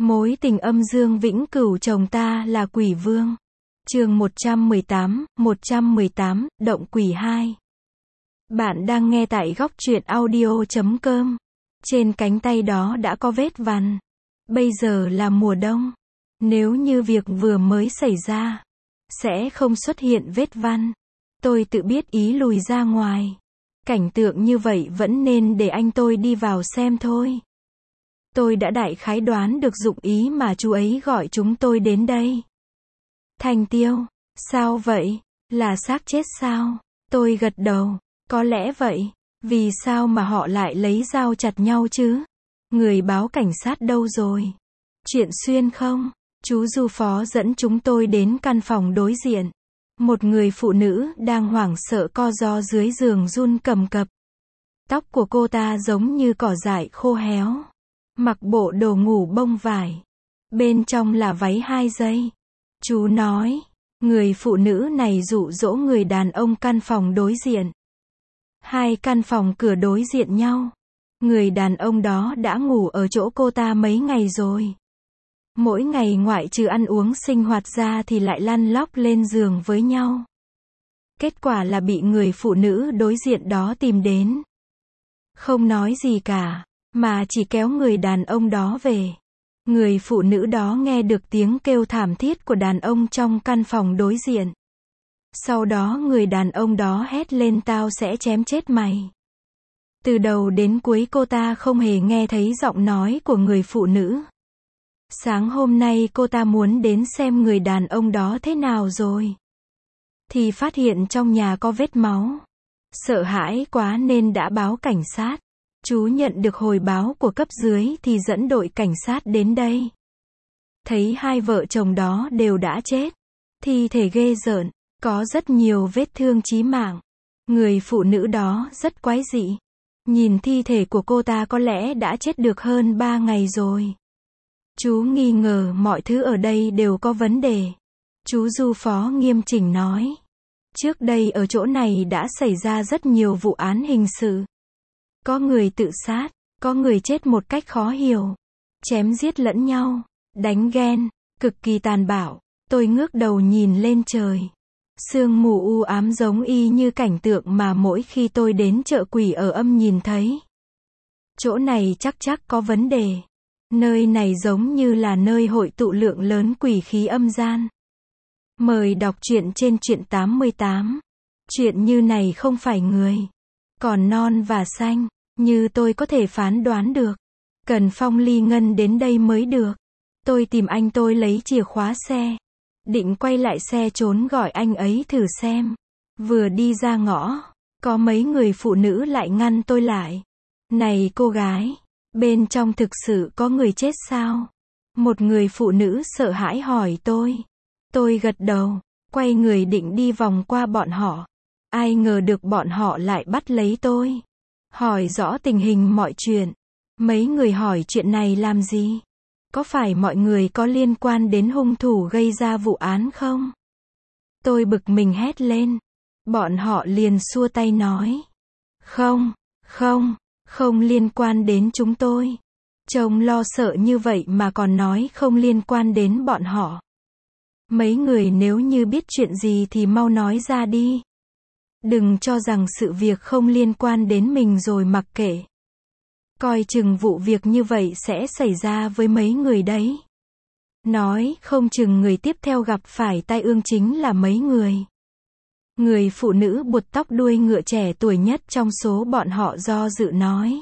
Mối tình âm dương vĩnh cửu chồng ta là quỷ vương. Chương 118, Động quỷ 2. Bạn đang nghe tại góc truyện audio.com. Trên cánh tay đó đã có vết vằn. Bây giờ là mùa đông. Nếu như việc vừa mới xảy ra, sẽ không xuất hiện vết vằn. Tôi tự biết ý lùi ra ngoài. Cảnh tượng như vậy vẫn nên để anh tôi đi vào xem thôi. Tôi đã đại khái đoán được dụng ý mà chú ấy gọi chúng tôi đến đây. Thành Tiêu, sao vậy? Là xác chết sao? Tôi gật đầu, có lẽ vậy. Vì sao mà họ lại lấy dao chặt nhau chứ? Người báo cảnh sát đâu rồi? Chuyện xuyên không? Chú Du Phó dẫn chúng tôi đến căn phòng đối diện. Một người phụ nữ đang hoảng sợ co ro dưới giường run cầm cập. Tóc của cô ta giống như cỏ dại khô héo. Mặc bộ đồ ngủ bông vải. Bên trong là váy 2 giây. Chú nói, người phụ nữ này dụ dỗ người đàn ông căn phòng đối diện. 2 căn phòng cửa đối diện nhau. Người đàn ông đó đã ngủ ở chỗ cô ta mấy ngày rồi. Mỗi ngày ngoại trừ ăn uống sinh hoạt ra thì lại lăn lóc lên giường với nhau. Kết quả là bị người phụ nữ đối diện đó tìm đến. Không nói gì cả, mà chỉ kéo người đàn ông đó về. Người phụ nữ đó nghe được tiếng kêu thảm thiết của đàn ông trong căn phòng đối diện. Sau đó người đàn ông đó hét lên tao sẽ chém chết mày. Từ đầu đến cuối cô ta không hề nghe thấy giọng nói của người phụ nữ. Sáng hôm nay cô ta muốn đến xem người đàn ông đó thế nào rồi. Thì phát hiện trong nhà có vết máu. Sợ hãi quá nên đã báo cảnh sát. Chú nhận được hồi báo của cấp dưới thì dẫn đội cảnh sát đến đây. Thấy 2 vợ chồng đó đều đã chết. Thi thể ghê rợn, có rất nhiều vết thương chí mạng. Người phụ nữ đó rất quái dị. Nhìn thi thể của cô ta có lẽ đã chết được hơn 3 ngày rồi. Chú nghi ngờ mọi thứ ở đây đều có vấn đề. Chú Du Phó nghiêm chỉnh nói. Trước đây ở chỗ này đã xảy ra rất nhiều vụ án hình sự. Có người tự sát, có người chết một cách khó hiểu. Chém giết lẫn nhau, đánh ghen, cực kỳ tàn bạo. Tôi ngước đầu nhìn lên trời. Sương mù u ám giống y như cảnh tượng mà mỗi khi tôi đến chợ quỷ ở Âm nhìn thấy. Chỗ này chắc có vấn đề. Nơi này giống như là nơi hội tụ lượng lớn quỷ khí âm gian. Mời đọc truyện trên truyện 88. Chuyện như này không phải người. Còn non và xanh, như tôi có thể phán đoán được. Cần Phong Ly Ngân đến đây mới được. Tôi tìm anh tôi lấy chìa khóa xe. Định quay lại xe trốn gọi anh ấy thử xem. Vừa đi ra ngõ, có mấy người phụ nữ lại ngăn tôi lại. Này cô gái, bên trong thực sự có người chết sao? Một người phụ nữ sợ hãi hỏi tôi. Tôi gật đầu, quay người định đi vòng qua bọn họ. Ai ngờ được bọn họ lại bắt lấy tôi. Hỏi rõ tình hình mọi chuyện. Mấy người hỏi chuyện này làm gì? Có phải mọi người có liên quan đến hung thủ gây ra vụ án không? Tôi bực mình hét lên. Bọn họ liền xua tay nói. Không liên quan đến chúng tôi. Trông lo sợ như vậy mà còn nói không liên quan đến bọn họ. Mấy người nếu như biết chuyện gì thì mau nói ra đi. Đừng cho rằng sự việc không liên quan đến mình rồi mặc kệ. Coi chừng vụ việc như vậy sẽ xảy ra với mấy người đấy. Nói không chừng người tiếp theo gặp phải tai ương chính là mấy người. Người phụ nữ buột tóc đuôi ngựa trẻ tuổi nhất trong số bọn họ do dự nói.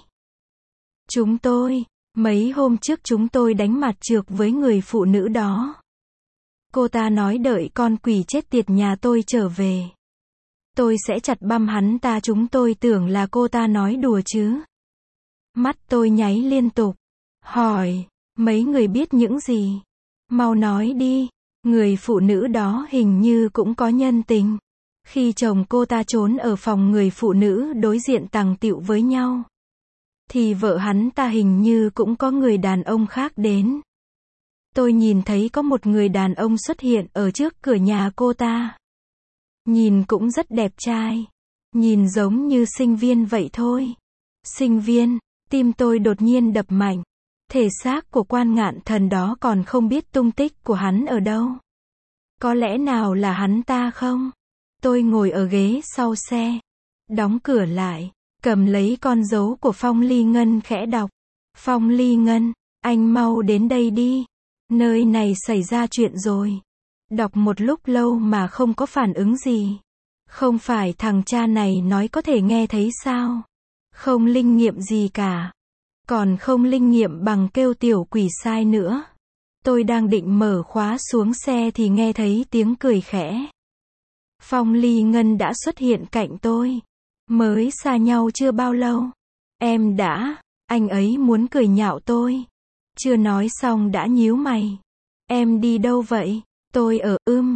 Mấy hôm trước chúng tôi đánh mặt trược với người phụ nữ đó. Cô ta nói đợi con quỷ chết tiệt nhà tôi trở về. Tôi sẽ chặt băm hắn ta, chúng tôi tưởng là cô ta nói đùa chứ. Mắt tôi nháy liên tục. Hỏi, mấy người biết những gì? Mau nói đi. Người phụ nữ đó hình như cũng có nhân tình. Khi chồng cô ta trốn ở phòng người phụ nữ đối diện tàng tựu với nhau, thì vợ hắn ta hình như cũng có người đàn ông khác đến. Tôi nhìn thấy có một người đàn ông xuất hiện ở trước cửa nhà cô ta. Nhìn cũng rất đẹp trai. Nhìn giống như sinh viên vậy thôi. Sinh viên, tim tôi đột nhiên đập mạnh. Thể xác của Quan Ngạn Thần đó còn không biết tung tích của hắn ở đâu. Có lẽ nào là hắn ta không? Tôi ngồi ở ghế sau xe, đóng cửa lại, cầm lấy con dấu của Phong Ly Ngân khẽ đọc. Phong Ly Ngân, anh mau đến đây đi. Nơi này xảy ra chuyện rồi. Đọc một lúc lâu mà không có phản ứng gì. Không phải thằng cha này nói có thể nghe thấy sao? Không linh nghiệm gì cả. Còn không linh nghiệm bằng kêu tiểu quỷ sai nữa. Tôi đang định mở khóa xuống xe thì nghe thấy tiếng cười khẽ. Phong Ly Ngân đã xuất hiện cạnh tôi. Mới xa nhau chưa bao lâu. Em đã, anh ấy muốn cười nhạo tôi. Chưa nói xong đã nhíu mày. Em đi đâu vậy? Tôi ở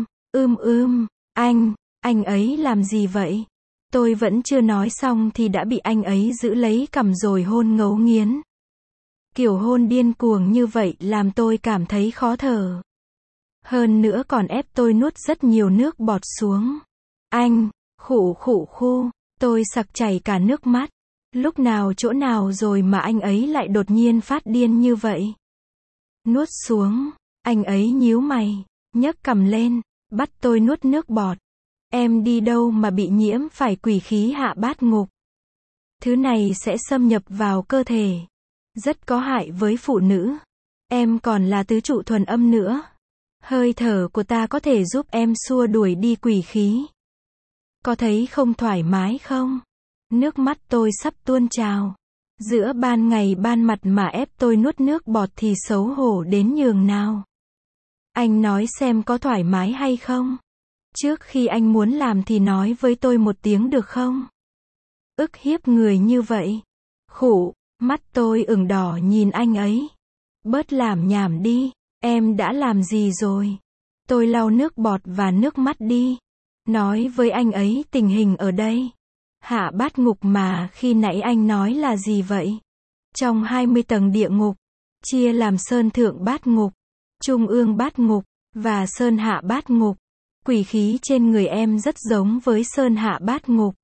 anh ấy làm gì vậy? Tôi vẫn chưa nói xong thì đã bị anh ấy giữ lấy cằm rồi hôn ngấu nghiến. Kiểu hôn điên cuồng như vậy làm tôi cảm thấy khó thở. Hơn nữa còn ép tôi nuốt rất nhiều nước bọt xuống. Anh, khụ, tôi sặc chảy cả nước mắt. Lúc nào chỗ nào rồi mà anh ấy lại đột nhiên phát điên như vậy? Nuốt xuống, anh ấy nhíu mày, nhấc cằm lên, bắt tôi nuốt nước bọt. Em đi đâu mà bị nhiễm phải quỷ khí hạ bát ngục? Thứ này sẽ xâm nhập vào cơ thể. Rất có hại với phụ nữ. Em còn là tứ trụ thuần âm nữa. Hơi thở của ta có thể giúp em xua đuổi đi quỷ khí. Có thấy không thoải mái không? Nước mắt tôi sắp tuôn trào. Giữa ban ngày ban mặt mà ép tôi nuốt nước bọt thì xấu hổ đến nhường nào. Anh nói xem có thoải mái hay không? Trước khi anh muốn làm thì nói với tôi một tiếng được không? Ức hiếp người như vậy. Khụ, mắt tôi ửng đỏ nhìn anh ấy. Bớt làm nhảm đi, em đã làm gì rồi? Tôi lau nước bọt và nước mắt đi. Nói với anh ấy tình hình ở đây. Hạ bát ngục mà khi nãy anh nói là gì vậy? Trong 20 tầng địa ngục, chia làm sơn thượng bát ngục, trung ương bát ngục, và sơn hạ bát ngục. Quỷ khí trên người em rất giống với sơn hạ bát ngục.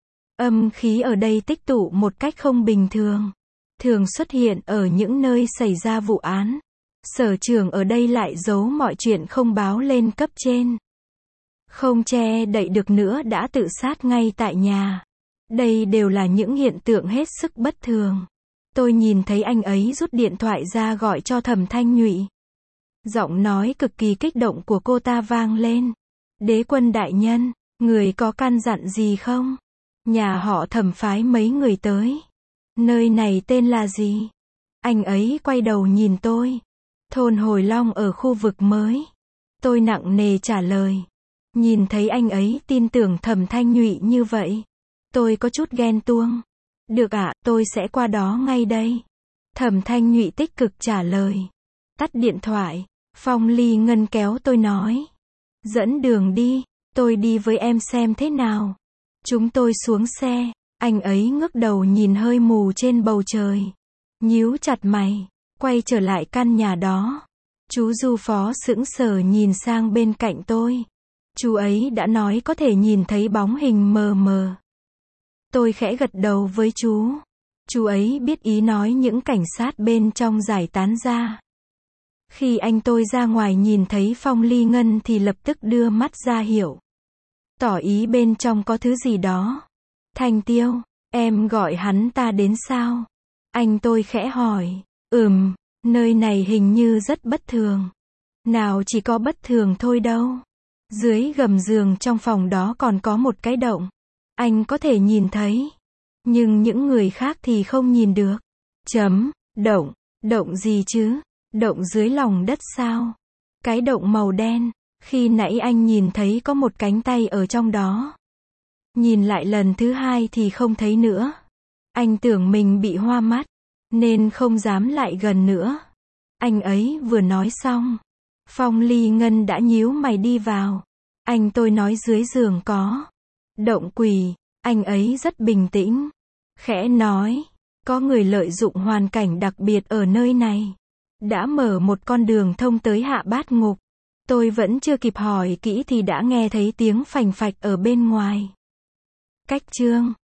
Âm khí ở đây tích tụ một cách không bình thường. Thường xuất hiện ở những nơi xảy ra vụ án. Sở trưởng ở đây lại giấu mọi chuyện không báo lên cấp trên. Không che đậy được nữa đã tự sát ngay tại nhà. Đây đều là những hiện tượng hết sức bất thường. Tôi nhìn thấy anh ấy rút điện thoại ra gọi cho Thẩm Thanh Nhụy. Giọng nói cực kỳ kích động của cô ta vang lên. Đế quân đại nhân, người có căn dặn gì không? Nhà họ Thẩm phái mấy người tới. Nơi này tên là gì? Anh ấy quay đầu nhìn tôi. Thôn Hồi Long ở khu vực mới. Tôi nặng nề trả lời. Nhìn thấy anh ấy tin tưởng Thẩm Thanh Nhụy như vậy. Tôi có chút ghen tuông. Được ạ, tôi sẽ qua đó ngay đây. Thẩm Thanh Nhụy tích cực trả lời. Tắt điện thoại. Phong Ly Ngân kéo tôi nói. Dẫn đường đi, tôi đi với em xem thế nào. Chúng tôi xuống xe. Anh ấy ngước đầu nhìn hơi mù trên bầu trời. Nhíu chặt mày. Quay trở lại căn nhà đó. Chú Du Phó sững sờ nhìn sang bên cạnh tôi. Chú ấy đã nói có thể nhìn thấy bóng hình mờ mờ. Tôi khẽ gật đầu với chú. Chú ấy biết ý nói những cảnh sát bên trong giải tán ra. Khi anh tôi ra ngoài nhìn thấy Phong Ly Ngân thì lập tức đưa mắt ra hiệu. Tỏ ý bên trong có thứ gì đó. Thanh Tiêu, em gọi hắn ta đến sao? Anh tôi khẽ hỏi. Nơi này hình như rất bất thường. Nào chỉ có bất thường thôi đâu. Dưới gầm giường trong phòng đó còn có một cái động. Anh có thể nhìn thấy. Nhưng những người khác thì không nhìn được. Động gì chứ? Động dưới lòng đất sao? Cái động màu đen. Khi nãy anh nhìn thấy có một cánh tay ở trong đó. Nhìn lại lần thứ hai thì không thấy nữa. Anh tưởng mình bị hoa mắt. Nên không dám lại gần nữa. Anh ấy vừa nói xong. Phong Ly Ngân đã nhíu mày đi vào. Anh tôi nói dưới giường có động quỷ. Anh ấy rất bình tĩnh. Khẽ nói. Có người lợi dụng hoàn cảnh đặc biệt ở nơi này. Đã mở một con đường thông tới hạ bát ngục. Tôi vẫn chưa kịp hỏi kỹ thì đã nghe thấy tiếng phành phạch ở bên ngoài. Cách chương